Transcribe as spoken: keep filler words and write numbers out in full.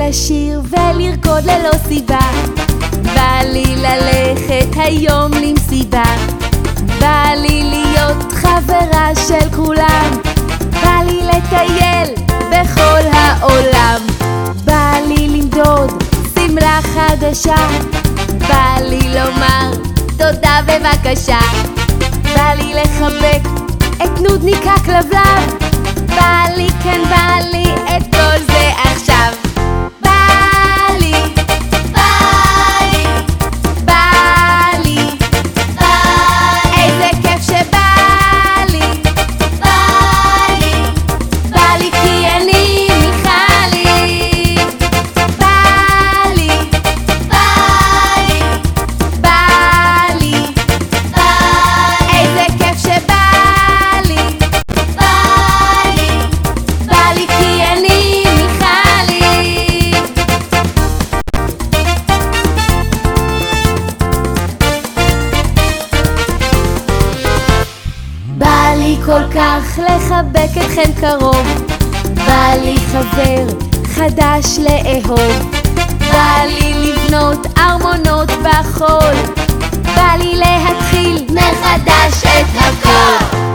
לשיר ולרקוד ללא סיבה, בא לי ללכת היום למסיבה, בא לי להיות חברה של כולם, בא לי לטייל בכל העולם, בא לי למדוד סמלה חדשה, בא לי לומר תודה בבקשה, בא לי לחבק את נודניק הכלבלב, בא לי, כן בא לי את כל זה עכשיו. בא לי, בא לי, בא לי, בא לי, איזה כיף שבא לי, בא לי, בא לי כי אני מיכלי, בא לי, בא לי, בא לי, בא לי, איזה כיף שבא כל כך לחבק אתכם קרוב, בא לי חבר חדש לאהוב, בא לי לבנות ארמונות בחול, בא לי להתחיל מחדש את הכל.